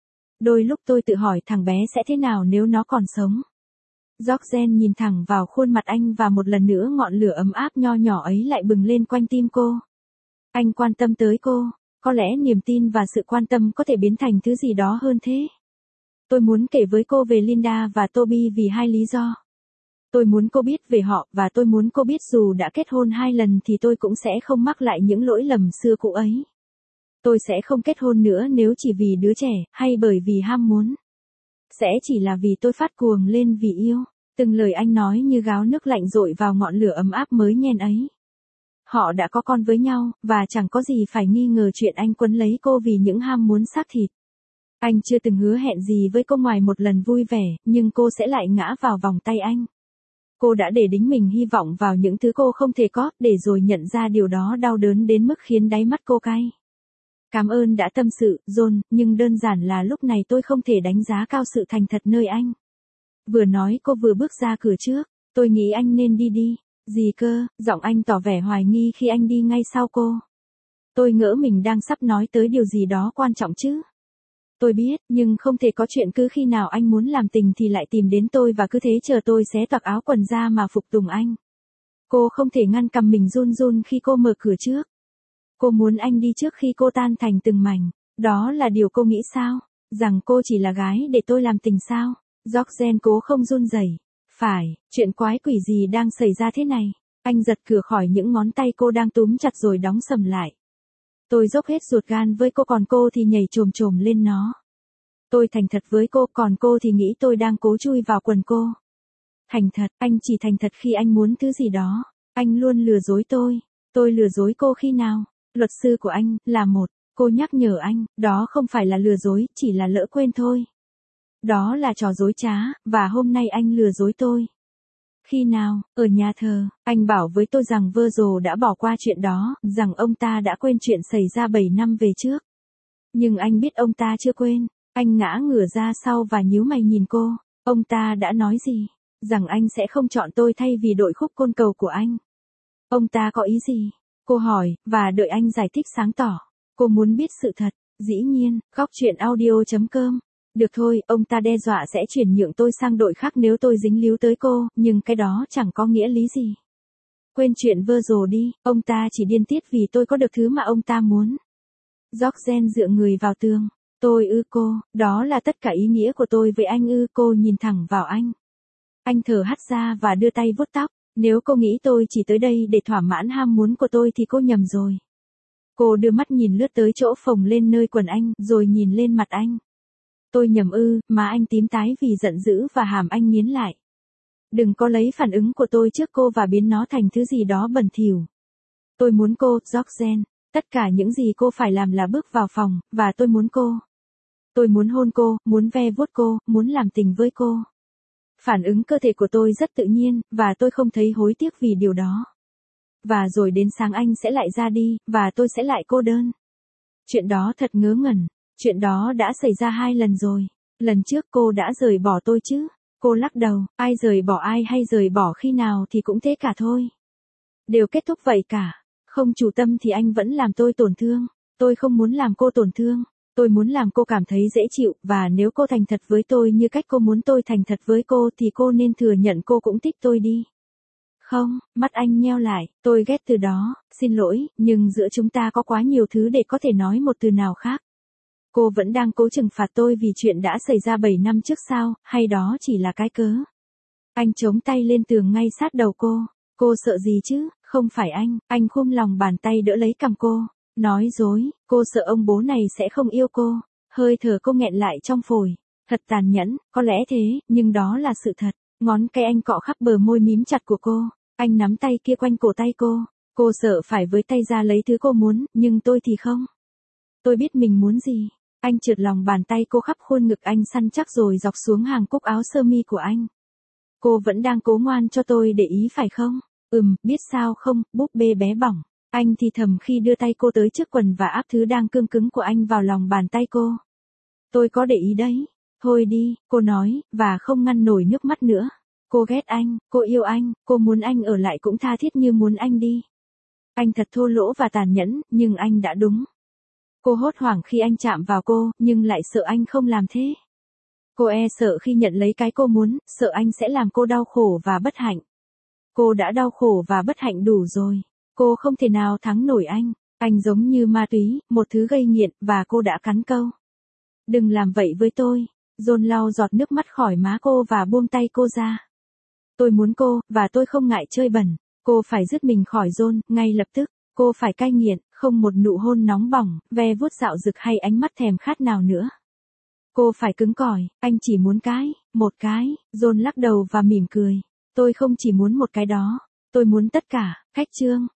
Đôi lúc tôi tự hỏi thằng bé sẽ thế nào nếu nó còn sống. Georgen nhìn thẳng vào khuôn mặt anh và một lần nữa ngọn lửa ấm áp nho nhỏ ấy lại bừng lên quanh tim cô. Anh quan tâm tới cô, có lẽ niềm tin và sự quan tâm có thể biến thành thứ gì đó hơn thế. Tôi muốn kể với cô về Linda và Toby vì 2 lý do. Tôi muốn cô biết về họ và tôi muốn cô biết dù đã kết hôn 2 lần thì tôi cũng sẽ không mắc lại những lỗi lầm xưa cũ ấy. Tôi sẽ không kết hôn nữa nếu chỉ vì đứa trẻ, hay bởi vì ham muốn. Sẽ chỉ là vì tôi phát cuồng lên vì yêu. Từng lời anh nói như gáo nước lạnh dội vào ngọn lửa ấm áp mới nhen ấy. Họ đã có con với nhau, và chẳng có gì phải nghi ngờ chuyện anh quấn lấy cô vì những ham muốn xác thịt. Anh chưa từng hứa hẹn gì với cô ngoài một lần vui vẻ, nhưng cô sẽ lại ngã vào vòng tay anh. Cô đã để đính mình hy vọng vào những thứ cô không thể có, để rồi nhận ra điều đó đau đớn đến mức khiến đáy mắt cô cay. Cảm ơn đã tâm sự, John, nhưng đơn giản là lúc này tôi không thể đánh giá cao sự thành thật nơi anh. Vừa nói cô vừa bước ra cửa trước, tôi nghĩ anh nên đi đi. Gì cơ, giọng anh tỏ vẻ hoài nghi khi anh đi ngay sau cô. Tôi ngỡ mình đang sắp nói tới điều gì đó quan trọng chứ. Tôi biết, nhưng không thể có chuyện cứ khi nào anh muốn làm tình thì lại tìm đến tôi và cứ thế chờ tôi xé toạc áo quần ra mà phục tùng anh. Cô không thể ngăn cầm mình run run khi cô mở cửa trước. Cô muốn anh đi trước khi cô tan thành từng mảnh. Đó là điều cô nghĩ sao? Rằng cô chỉ là gái để tôi làm tình sao? Georgen cố không run rẩy. Phải, chuyện quái quỷ gì đang xảy ra thế này? Anh giật cửa khỏi những ngón tay cô đang túm chặt rồi đóng sầm lại. Tôi dốc hết ruột gan với cô, còn cô thì nhảy chồm chồm lên nó. Tôi thành thật với cô, còn cô thì nghĩ tôi đang cố chui vào quần cô. Thành thật, anh chỉ thành thật khi anh muốn thứ gì đó. Anh luôn lừa dối tôi. Tôi lừa dối cô khi nào? Luật sư của anh, là một. Cô nhắc nhở anh, đó không phải là lừa dối, chỉ là lỡ quên thôi. Đó là trò dối trá, và hôm nay anh lừa dối tôi. Khi nào, ở nhà thờ, anh bảo với tôi rằng Virgil đã bỏ qua chuyện đó, rằng ông ta đã quên chuyện xảy ra 7 năm về trước. Nhưng anh biết ông ta chưa quên. Anh ngã ngửa ra sau và nhíu mày nhìn cô. Ông ta đã nói gì? Rằng anh sẽ không chọn tôi thay vì đội khúc côn cầu của anh. Ông ta có ý gì? Cô hỏi, và đợi anh giải thích sáng tỏ. Cô muốn biết sự thật. Dĩ nhiên, góc chuyện audio.com. Được thôi, ông ta đe dọa sẽ chuyển nhượng tôi sang đội khác nếu tôi dính líu tới cô, nhưng cái đó chẳng có nghĩa lý gì. Quên chuyện vơ rồ đi, ông ta chỉ điên tiết vì tôi có được thứ mà ông ta muốn. Georgen dựa người vào tường. Tôi cô, đó là tất cả ý nghĩa của tôi với anh cô nhìn thẳng vào anh. Anh thở hắt ra và đưa tay vuốt tóc. Nếu cô nghĩ tôi chỉ tới đây để thỏa mãn ham muốn của tôi thì cô nhầm rồi. Cô đưa mắt nhìn lướt tới chỗ phồng lên nơi quần anh, rồi nhìn lên mặt anh. Tôi nhầm má anh tím tái vì giận dữ và hàm anh nghiến lại. Đừng có lấy phản ứng của tôi trước cô và biến nó thành thứ gì đó bẩn thỉu. Tôi muốn cô, Georgen. Tất cả những gì cô phải làm là bước vào phòng, và tôi muốn cô. Tôi muốn hôn cô, muốn ve vuốt cô, muốn làm tình với cô. Phản ứng cơ thể của tôi rất tự nhiên, và tôi không thấy hối tiếc vì điều đó. Và rồi đến sáng anh sẽ lại ra đi, và tôi sẽ lại cô đơn. Chuyện đó thật ngớ ngẩn. Chuyện đó đã xảy ra 2 lần rồi. Lần trước cô đã rời bỏ tôi chứ? Cô lắc đầu, ai rời bỏ ai hay rời bỏ khi nào thì cũng thế cả thôi. Đều kết thúc vậy cả. Không chủ tâm thì anh vẫn làm tôi tổn thương. Tôi không muốn làm cô tổn thương. Tôi muốn làm cô cảm thấy dễ chịu, và nếu cô thành thật với tôi như cách cô muốn tôi thành thật với cô thì cô nên thừa nhận cô cũng thích tôi đi. Không, mắt anh nheo lại, tôi ghét từ đó, xin lỗi, nhưng giữa chúng ta có quá nhiều thứ để có thể nói một từ nào khác. Cô vẫn đang cố trừng phạt tôi vì chuyện đã xảy ra 7 năm trước sao, hay đó chỉ là cái cớ? Anh chống tay lên tường ngay sát đầu cô. Cô sợ gì chứ, không phải anh khum lòng bàn tay đỡ lấy cằm cô. Nói dối, cô sợ ông bố này sẽ không yêu cô. Hơi thở cô nghẹn lại trong phổi. Thật tàn nhẫn, có lẽ thế, nhưng đó là sự thật. Ngón tay anh cọ khắp bờ môi mím chặt của cô. Anh nắm tay kia quanh cổ tay cô. Cô sợ phải với tay ra lấy thứ cô muốn, nhưng tôi thì không. Tôi biết mình muốn gì. Anh trượt lòng bàn tay cô khắp khuôn ngực anh săn chắc rồi dọc xuống hàng cúc áo sơ mi của anh. Cô vẫn đang cố ngoan cho tôi để ý phải không? Biết sao không, búp bê bé bỏng. Anh thì thầm khi đưa tay cô tới trước quần và áp thứ đang cương cứng của anh vào lòng bàn tay cô. Tôi có để ý đấy. Thôi đi, cô nói, và không ngăn nổi nước mắt nữa. Cô ghét anh, cô yêu anh, cô muốn anh ở lại cũng tha thiết như muốn anh đi. Anh thật thô lỗ và tàn nhẫn, nhưng anh đã đúng. Cô hốt hoảng khi anh chạm vào cô, nhưng lại sợ anh không làm thế. Cô sợ khi nhận lấy cái cô muốn, sợ anh sẽ làm cô đau khổ và bất hạnh. Cô đã đau khổ và bất hạnh đủ rồi. Cô không thể nào thắng nổi anh. Anh giống như ma túy, một thứ gây nghiện, và cô đã cắn câu. Đừng làm vậy với tôi. John lau giọt nước mắt khỏi má cô và buông tay cô ra. Tôi muốn cô, và tôi không ngại chơi bẩn. Cô phải dứt mình khỏi John, ngay lập tức. Cô phải cai nghiện, không một nụ hôn nóng bỏng, ve vuốt dạo dực hay ánh mắt thèm khát nào nữa. Cô phải cứng cỏi, anh chỉ muốn một cái. John lắc đầu và mỉm cười. Tôi không chỉ muốn một cái đó. Tôi muốn tất cả. Khách chương.